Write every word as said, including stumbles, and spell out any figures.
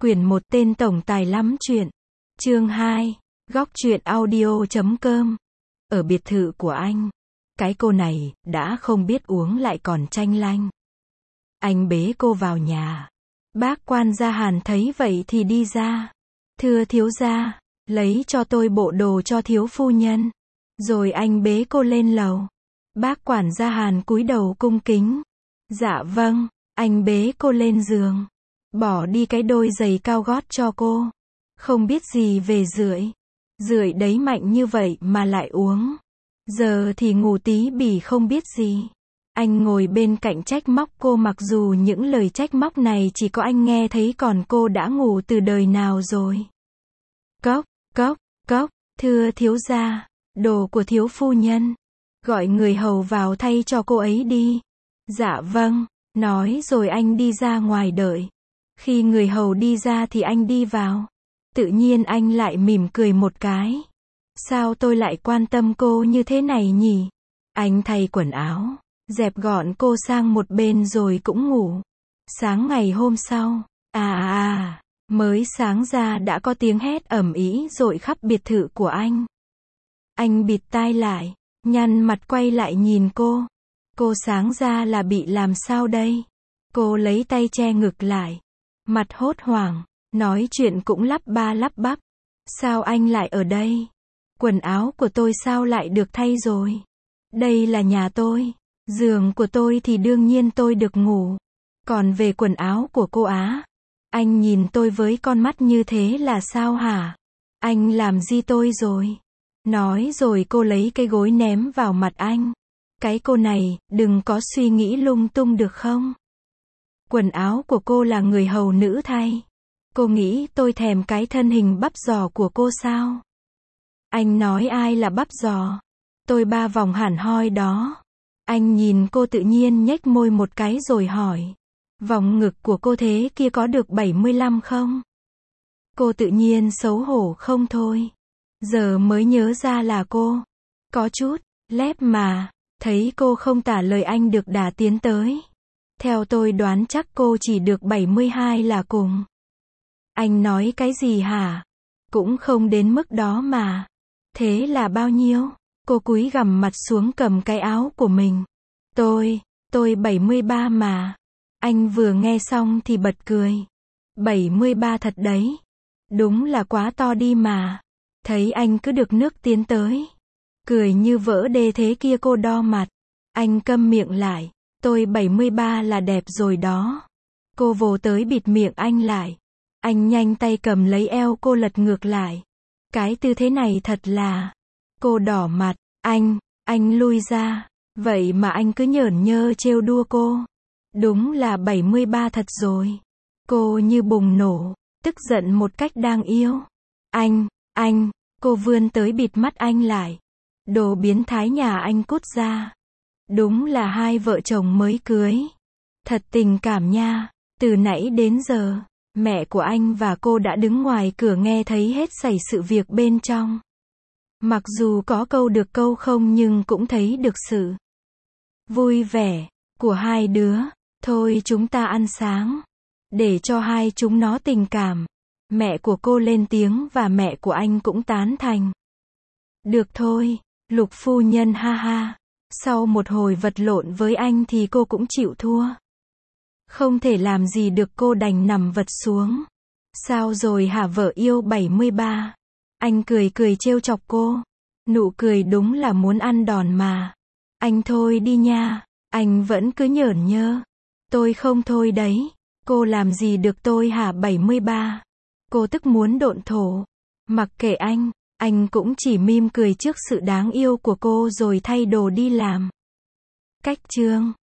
Quyển một tên tổng tài lắm chuyện. Chương hai. Góc truyện audio chấm com. Ở biệt thự của anh, cái cô này đã không biết uống lại còn tranh lanh. Anh bế cô vào nhà. Bác quan gia Hàn thấy vậy thì đi ra. Thưa thiếu gia, lấy cho tôi bộ đồ cho thiếu phu nhân. Rồi anh bế cô lên lầu. Bác quản gia Hàn cúi đầu cung kính. Dạ vâng. Anh bế cô lên giường. Bỏ đi cái đôi giày cao gót cho cô. Không biết gì về rưỡi. Rưỡi đấy mạnh như vậy mà lại uống. Giờ thì ngủ tí bỉ không biết gì. Anh ngồi bên cạnh trách móc cô, mặc dù những lời trách móc này chỉ có anh nghe thấy, còn cô đã ngủ từ đời nào rồi. Cốc, cốc, cốc, thưa thiếu gia, đồ của thiếu phu nhân. Gọi người hầu vào thay cho cô ấy đi. Dạ vâng, nói rồi anh đi ra ngoài đợi. Khi người hầu đi ra thì anh đi vào. Tự nhiên anh lại mỉm cười một cái. Sao tôi lại quan tâm cô như thế này nhỉ? Anh thay quần áo, dẹp gọn cô sang một bên rồi cũng ngủ. Sáng ngày hôm sau, à à à, mới sáng ra đã có tiếng hét ầm ĩ dội khắp biệt thự của anh. Anh bịt tai lại, nhăn mặt quay lại nhìn cô. Cô sáng ra là bị làm sao đây? Cô lấy tay che ngực lại, mặt hốt hoảng, nói chuyện cũng lắp ba lắp bắp. Sao anh lại ở đây? Quần áo của tôi sao lại được thay rồi? Đây là nhà tôi. Giường của tôi thì đương nhiên tôi được ngủ. Còn về quần áo của cô á, anh nhìn tôi với con mắt như thế là sao hả? Anh làm gì tôi rồi? Nói rồi cô lấy cái gối ném vào mặt anh. Cái cô này, đừng có suy nghĩ lung tung được không? Quần áo của cô là người hầu nữ thay. Cô nghĩ tôi thèm cái thân hình bắp giò của cô sao? Anh nói ai là bắp giò? Tôi ba vòng hẳn hoi đó. Anh nhìn cô tự nhiên nhếch môi một cái rồi hỏi. Vòng ngực của cô thế kia có được bảy mươi lăm không? Cô tự nhiên xấu hổ không thôi. Giờ mới nhớ ra là cô có chút lép mà. Thấy cô không tả lời anh được đà tiến tới. Theo tôi đoán chắc cô chỉ được bảy mươi hai là cùng. Anh nói cái gì hả? Cũng không đến mức đó mà. Thế là bao nhiêu? Cô cúi gằm mặt xuống cầm cái áo của mình. Tôi, tôi bảy mươi ba mà. Anh vừa nghe xong thì bật cười. bảy mươi ba thật đấy. Đúng là quá to đi mà. Thấy anh cứ được nước tiến tới. Cười như vỡ đê thế kia, cô đo mặt. Anh câm miệng lại. Tôi bảy mươi ba là đẹp rồi đó. Cô vồ tới bịt miệng anh lại. Anh nhanh tay cầm lấy eo cô lật ngược lại. Cái tư thế này thật là... Cô đỏ mặt. Anh, anh lui ra. Vậy mà anh cứ nhởn nhơ trêu đua cô. Đúng là bảy mươi ba thật rồi. Cô như bùng nổ, tức giận một cách đáng yêu. Anh, anh, cô vươn tới bịt mắt anh lại. Đồ biến thái nhà anh cút ra. Đúng là hai vợ chồng mới cưới. Thật tình cảm nha. Từ nãy đến giờ, mẹ của anh và cô đã đứng ngoài cửa nghe thấy hết sảy sự việc bên trong. Mặc dù có câu được câu không nhưng cũng thấy được sự vui vẻ của hai đứa. Thôi chúng ta ăn sáng. Để cho hai chúng nó tình cảm. Mẹ của cô lên tiếng và mẹ của anh cũng tán thành. Được thôi, Lục phu nhân ha ha. Sau một hồi vật lộn với anh thì cô cũng chịu thua. Không thể làm gì được, cô đành nằm vật xuống. Sao rồi hả vợ yêu bảy mươi ba? Anh cười cười trêu chọc cô. Nụ cười đúng là muốn ăn đòn mà. Anh thôi đi nha. Anh vẫn cứ nhởn nhơ. Tôi không thôi đấy. Cô làm gì được tôi hả bảy mươi ba? Cô tức muốn độn thổ. Mặc kệ anh. Anh cũng chỉ mỉm cười trước sự đáng yêu của cô rồi thay đồ đi làm. Cách chương